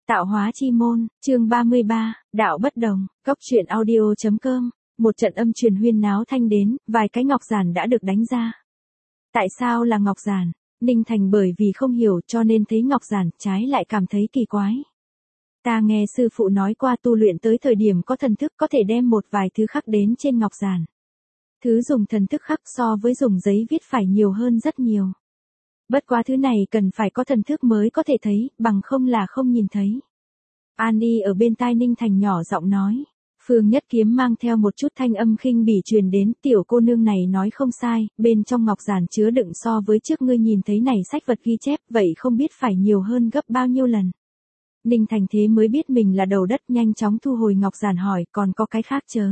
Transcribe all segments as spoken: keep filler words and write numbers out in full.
Tạo hóa chi môn, chương ba mươi ba, đạo bất đồng, góc truyện audio.com, một trận âm truyền huyên náo thanh đến, vài cái ngọc giản đã được đánh ra. Tại sao là ngọc giản? Ninh Thành bởi vì không hiểu cho nên thấy ngọc giản, trái lại cảm thấy kỳ quái. Ta nghe sư phụ nói qua tu luyện tới thời điểm có thần thức có thể đem một vài thứ khắc đến trên ngọc giản. Thứ dùng thần thức khắc so với dùng giấy viết phải nhiều hơn rất nhiều. Bất quá thứ này cần phải có thần thức mới có thể thấy, bằng không là không nhìn thấy. An Y ở bên tai Ninh Thành nhỏ giọng nói. Phương Nhất Kiếm mang theo một chút thanh âm khinh bỉ truyền đến, tiểu cô nương này nói không sai, bên trong ngọc giản chứa đựng so với trước ngươi nhìn thấy này sách vật ghi chép, vậy không biết phải nhiều hơn gấp bao nhiêu lần. Ninh Thành thế mới biết mình là đầu đất, nhanh chóng thu hồi ngọc giản hỏi, còn có cái khác chớ?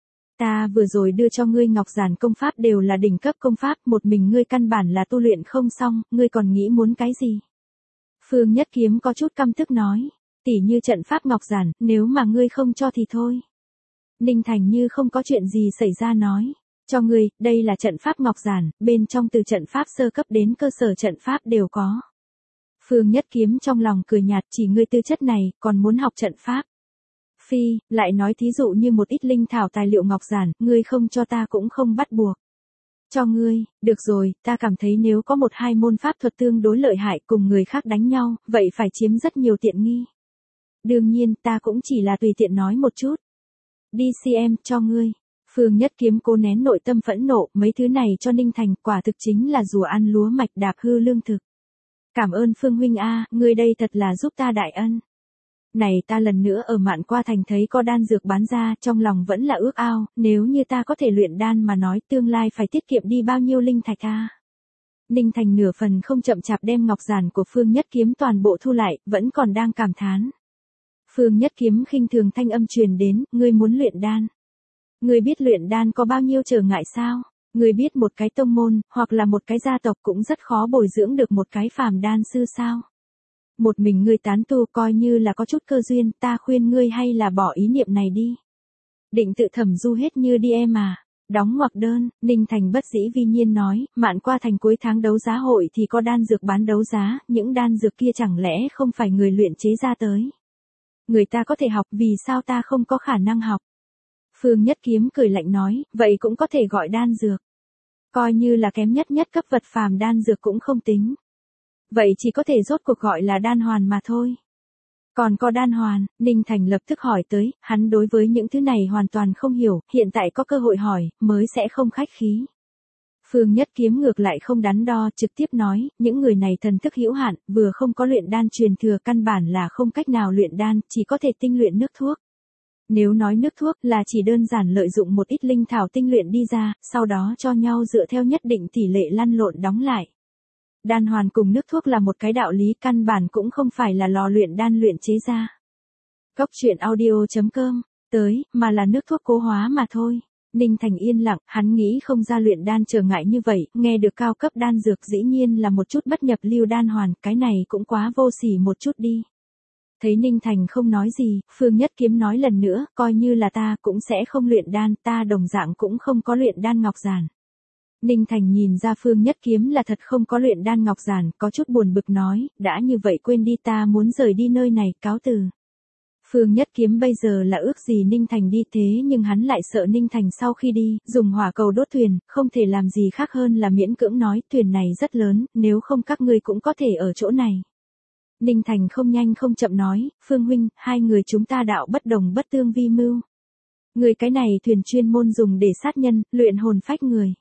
Ta vừa rồi đưa cho ngươi ngọc giản công pháp đều là đỉnh cấp công pháp, một mình ngươi căn bản là tu luyện không xong, ngươi còn nghĩ muốn cái gì? Phương Nhất Kiếm có chút căm tức nói, tỉ như trận pháp ngọc giản, nếu mà ngươi không cho thì thôi. Ninh Thành như không có chuyện gì xảy ra nói, cho ngươi, đây là trận pháp ngọc giản, bên trong từ trận pháp sơ cấp đến cơ sở trận pháp đều có. Phương Nhất Kiếm trong lòng cười nhạt, chỉ ngươi tư chất này, còn muốn học trận pháp. Phi, lại nói thí dụ như một ít linh thảo tài liệu ngọc giản, ngươi không cho ta cũng không bắt buộc. Cho ngươi, được rồi, ta cảm thấy nếu có một hai môn pháp thuật tương đối lợi hại cùng người khác đánh nhau, vậy phải chiếm rất nhiều tiện nghi. Đương nhiên, ta cũng chỉ là tùy tiện nói một chút. Đi xem, cho ngươi. Phương Nhất Kiếm cố nén nội tâm phẫn nộ, mấy thứ này cho Ninh Thành, quả thực chính là rùa ăn lúa mạch đạp hư lương thực. Cảm ơn Phương huynh a, ngươi đây thật là giúp ta đại ân. Này ta lần nữa ở Mạn Qua thành thấy có đan dược bán ra, trong lòng vẫn là ước ao, nếu như ta có thể luyện đan mà nói tương lai phải tiết kiệm đi bao nhiêu linh thạch a. Ninh Thành nửa phần không chậm chạp đem ngọc giản của Phương Nhất Kiếm toàn bộ thu lại, vẫn còn đang cảm thán. Phương Nhất Kiếm khinh thường thanh âm truyền đến, ngươi muốn luyện đan. Ngươi biết luyện đan có bao nhiêu trở ngại sao? Ngươi biết một cái tông môn, hoặc là một cái gia tộc cũng rất khó bồi dưỡng được một cái phàm đan sư sao? Một mình ngươi tán tu coi như là có chút cơ duyên, ta khuyên ngươi hay là bỏ ý niệm này đi. Định tự thẩm du hết như đi em à. Đóng ngoặc đơn, Ninh Thành bất dĩ vi nhiên nói, Mạn Qua thành cuối tháng đấu giá hội thì có đan dược bán đấu giá, những đan dược kia chẳng lẽ không phải người luyện chế ra tới. Người ta có thể học, vì sao ta không có khả năng học? Phương Nhất Kiếm cười lạnh nói, vậy cũng có thể gọi đan dược. Coi như là kém nhất nhất cấp vật phàm đan dược cũng không tính. Vậy chỉ có thể rốt cuộc gọi là đan hoàn mà thôi. Còn có đan hoàn, Ninh Thành lập tức hỏi tới, hắn đối với những thứ này hoàn toàn không hiểu, hiện tại có cơ hội hỏi, mới sẽ không khách khí. Phương Nhất Kiếm ngược lại không đắn đo, trực tiếp nói, những người này thần thức hữu hạn, vừa không có luyện đan truyền thừa, căn bản là không cách nào luyện đan, chỉ có thể tinh luyện nước thuốc. Nếu nói nước thuốc là chỉ đơn giản lợi dụng một ít linh thảo tinh luyện đi ra, sau đó cho nhau dựa theo nhất định tỷ lệ lăn lộn đóng lại. Đan hoàn cùng nước thuốc là một cái đạo lý, căn bản cũng không phải là lò luyện đan luyện chế ra. Góc truyện audio.com, tới, mà là nước thuốc cố hóa mà thôi. Ninh Thành yên lặng, hắn nghĩ không ra luyện đan trở ngại như vậy, nghe được cao cấp đan dược dĩ nhiên là một chút bất nhập lưu đan hoàn, cái này cũng quá vô sỉ một chút đi. Thấy Ninh Thành không nói gì, Phương Nhất Kiếm nói lần nữa, coi như là ta cũng sẽ không luyện đan, ta đồng dạng cũng không có luyện đan ngọc giản. Ninh Thành nhìn ra Phương Nhất Kiếm là thật không có luyện đan ngọc giản, có chút buồn bực nói, đã như vậy quên đi, ta muốn rời đi nơi này, cáo từ. Phương Nhất Kiếm bây giờ là ước gì Ninh Thành đi, thế nhưng hắn lại sợ Ninh Thành sau khi đi, dùng hỏa cầu đốt thuyền, không thể làm gì khác hơn là miễn cưỡng nói, thuyền này rất lớn, nếu không các ngươi cũng có thể ở chỗ này. Ninh Thành không nhanh không chậm nói, Phương huynh, hai người chúng ta đạo bất đồng bất tương vi mưu. Người cái này thuyền chuyên môn dùng để sát nhân, luyện hồn phách người.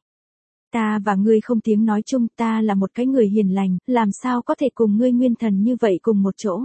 Ta và ngươi không tiếng nói chung, ta là một cái người hiền lành, làm sao có thể cùng ngươi nguyên thần như vậy cùng một chỗ.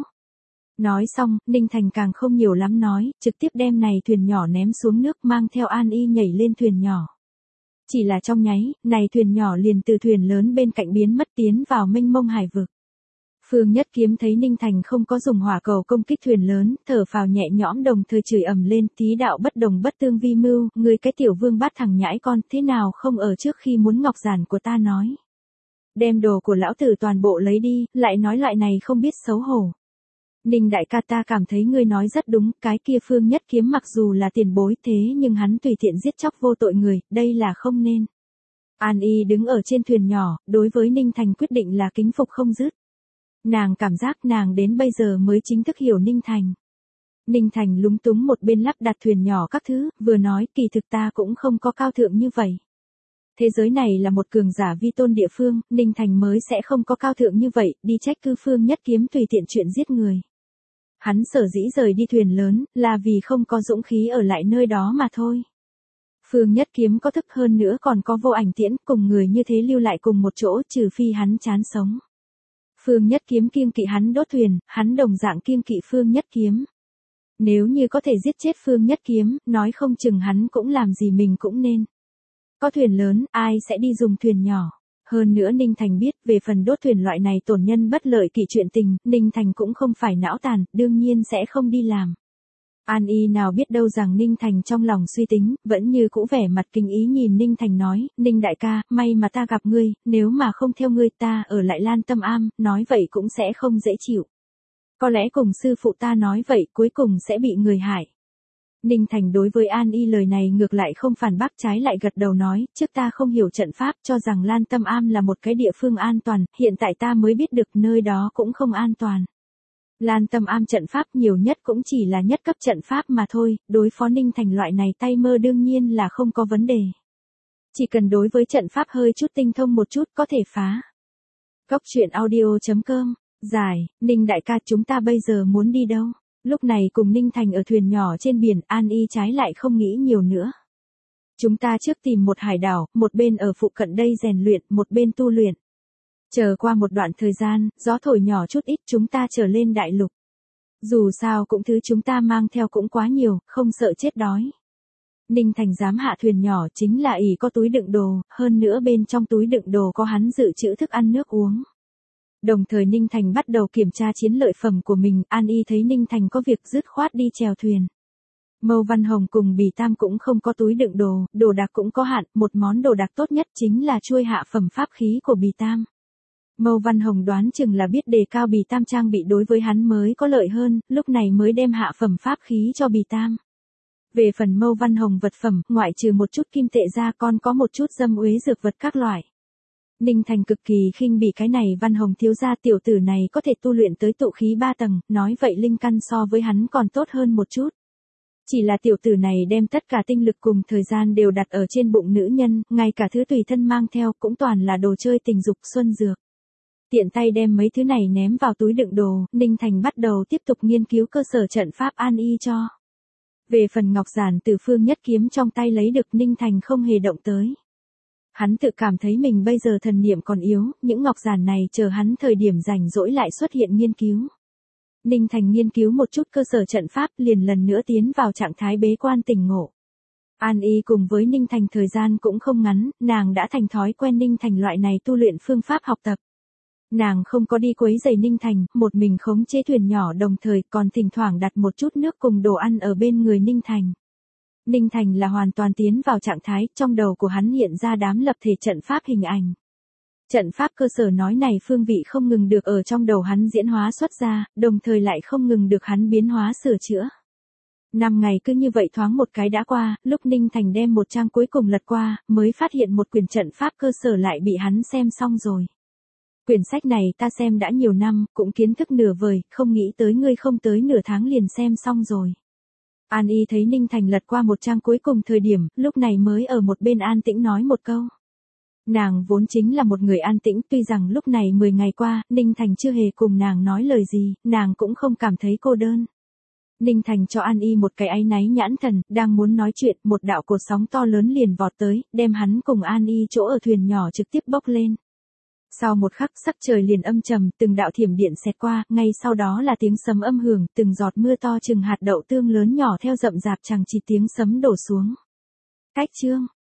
Nói xong, Ninh Thành càng không nhiều lắm nói, trực tiếp đem này thuyền nhỏ ném xuống nước, mang theo An Y nhảy lên thuyền nhỏ. Chỉ là trong nháy, này thuyền nhỏ liền từ thuyền lớn bên cạnh biến mất tiến vào mênh mông hải vực. Phương Nhất Kiếm thấy Ninh Thành không có dùng hỏa cầu công kích thuyền lớn, thở phào nhẹ nhõm đồng thời chửi ầm lên, tí đạo bất đồng bất tương vi mưu, ngươi cái tiểu vương bát thằng nhãi con, thế nào không ở trước khi muốn ngọc giản của ta nói. Đem đồ của lão tử toàn bộ lấy đi, lại nói loại này không biết xấu hổ. Ninh đại ca, ta cảm thấy ngươi nói rất đúng, cái kia Phương Nhất Kiếm mặc dù là tiền bối thế nhưng hắn tùy tiện giết chóc vô tội người, đây là không nên. An Y đứng ở trên thuyền nhỏ, đối với Ninh Thành quyết định là kính phục không dứt. Nàng cảm giác nàng đến bây giờ mới chính thức hiểu Ninh Thành. Ninh Thành lúng túng một bên lắp đặt thuyền nhỏ các thứ, vừa nói kỳ thực ta cũng không có cao thượng như vậy. Thế giới này là một cường giả vi tôn địa phương, Ninh Thành mới sẽ không có cao thượng như vậy, đi trách cứ Phương Nhất Kiếm tùy tiện chuyện giết người. Hắn sở dĩ rời đi thuyền lớn, là vì không có dũng khí ở lại nơi đó mà thôi. Phương Nhất Kiếm có thức hơn nữa còn có Vô Ảnh Tiễn, cùng người như thế lưu lại cùng một chỗ trừ phi hắn chán sống. Phương Nhất Kiếm kiêng kỵ hắn đốt thuyền, hắn đồng dạng kiêng kỵ Phương Nhất Kiếm. Nếu như có thể giết chết Phương Nhất Kiếm, nói không chừng hắn cũng làm gì mình cũng nên. Có thuyền lớn, ai sẽ đi dùng thuyền nhỏ. Hơn nữa Ninh Thành biết về phần đốt thuyền loại này tổn nhân bất lợi kỵ chuyện tình, Ninh Thành cũng không phải não tàn, đương nhiên sẽ không đi làm. An Y nào biết đâu rằng Ninh Thành trong lòng suy tính, vẫn như cũ vẻ mặt kinh ý nhìn Ninh Thành nói, Ninh đại ca, may mà ta gặp ngươi, nếu mà không theo ngươi ta ở lại Lan Tâm Am, nói vậy cũng sẽ không dễ chịu. Có lẽ cùng sư phụ ta nói vậy cuối cùng sẽ bị người hại. Ninh Thành đối với An Y lời này ngược lại không phản bác, trái lại gật đầu nói, trước ta không hiểu trận pháp cho rằng Lan Tâm Am là một cái địa phương an toàn, hiện tại ta mới biết được nơi đó cũng không an toàn. Lan Tâm Am trận pháp nhiều nhất cũng chỉ là nhất cấp trận pháp mà thôi, đối phó Ninh Thành loại này tay mơ đương nhiên là không có vấn đề. Chỉ cần đối với trận pháp hơi chút tinh thông một chút có thể phá. Góc truyện audio chấm com, giải, Ninh đại ca chúng ta bây giờ muốn đi đâu? Lúc này cùng Ninh Thành ở thuyền nhỏ trên biển, An Y trái lại không nghĩ nhiều nữa. Chúng ta trước tìm một hải đảo, một bên ở phụ cận đây rèn luyện, một bên tu luyện. Chờ qua một đoạn thời gian, gió thổi nhỏ chút ít chúng ta trở lên đại lục. Dù sao cũng thứ chúng ta mang theo cũng quá nhiều, không sợ chết đói. Ninh Thành dám hạ thuyền nhỏ chính là ỷ có túi đựng đồ, hơn nữa bên trong túi đựng đồ có hắn dự trữ thức ăn nước uống. Đồng thời Ninh Thành bắt đầu kiểm tra chiến lợi phẩm của mình, An Y thấy Ninh Thành có việc dứt khoát đi chèo thuyền. Mâu Văn Hồng cùng Bì Tam cũng không có túi đựng đồ, đồ đạc cũng có hạn, một món đồ đạc tốt nhất chính là chuôi hạ phẩm pháp khí của Bì Tam. Mâu Văn Hồng đoán chừng là biết đề cao Bì Tam trang bị đối với hắn mới có lợi hơn, lúc này mới đem hạ phẩm pháp khí cho Bì Tam. Về phần Mâu Văn Hồng vật phẩm, ngoại trừ một chút kim tệ ra còn có một chút dâm uế dược vật các loại. Ninh Thành cực kỳ khinh bỉ cái này Văn Hồng thiếu gia tiểu tử này có thể tu luyện tới tụ khí ba tầng, nói vậy linh căn so với hắn còn tốt hơn một chút. Chỉ là tiểu tử này đem tất cả tinh lực cùng thời gian đều đặt ở trên bụng nữ nhân, ngay cả thứ tùy thân mang theo cũng toàn là đồ chơi tình dục xuân dược. Tiện tay đem mấy thứ này ném vào túi đựng đồ, Ninh Thành bắt đầu tiếp tục nghiên cứu cơ sở trận pháp An Y cho. Về phần ngọc giản từ Phương Nhất Kiếm trong tay lấy được, Ninh Thành không hề động tới. Hắn tự cảm thấy mình bây giờ thần niệm còn yếu, những ngọc giản này chờ hắn thời điểm rảnh rỗi lại xuất hiện nghiên cứu. Ninh Thành nghiên cứu một chút cơ sở trận pháp liền lần nữa tiến vào trạng thái bế quan tỉnh ngộ. An Y cùng với Ninh Thành thời gian cũng không ngắn, nàng đã thành thói quen Ninh Thành loại này tu luyện phương pháp học tập. Nàng không có đi quấy rầy Ninh Thành, một mình khống chế thuyền nhỏ đồng thời còn thỉnh thoảng đặt một chút nước cùng đồ ăn ở bên người Ninh Thành. Ninh Thành là hoàn toàn tiến vào trạng thái, trong đầu của hắn hiện ra đám lập thể trận pháp hình ảnh. Trận pháp cơ sở nói này phương vị không ngừng được ở trong đầu hắn diễn hóa xuất ra, đồng thời lại không ngừng được hắn biến hóa sửa chữa. Năm ngày cứ như vậy thoáng một cái đã qua, lúc Ninh Thành đem một trang cuối cùng lật qua, mới phát hiện một quyển trận pháp cơ sở lại bị hắn xem xong rồi. Quyển sách này ta xem đã nhiều năm, cũng kiến thức nửa vời, không nghĩ tới ngươi không tới nửa tháng liền xem xong rồi. An Y thấy Ninh Thành lật qua một trang cuối cùng thời điểm, lúc này mới ở một bên an tĩnh nói một câu. Nàng vốn chính là một người an tĩnh, tuy rằng lúc này mười ngày qua, Ninh Thành chưa hề cùng nàng nói lời gì, nàng cũng không cảm thấy cô đơn. Ninh Thành cho An Y một cái áy náy nhãn thần, đang muốn nói chuyện, một đạo cột sóng to lớn liền vọt tới, đem hắn cùng An Y chỗ ở thuyền nhỏ trực tiếp bốc lên. Sau một khắc sắc trời liền âm trầm, từng đạo thiểm điện xẹt qua, ngay sau đó là tiếng sấm âm hưởng, từng giọt mưa to chừng hạt đậu tương lớn nhỏ theo rậm rạp chằng chịt tiếng sấm đổ xuống. Cách chương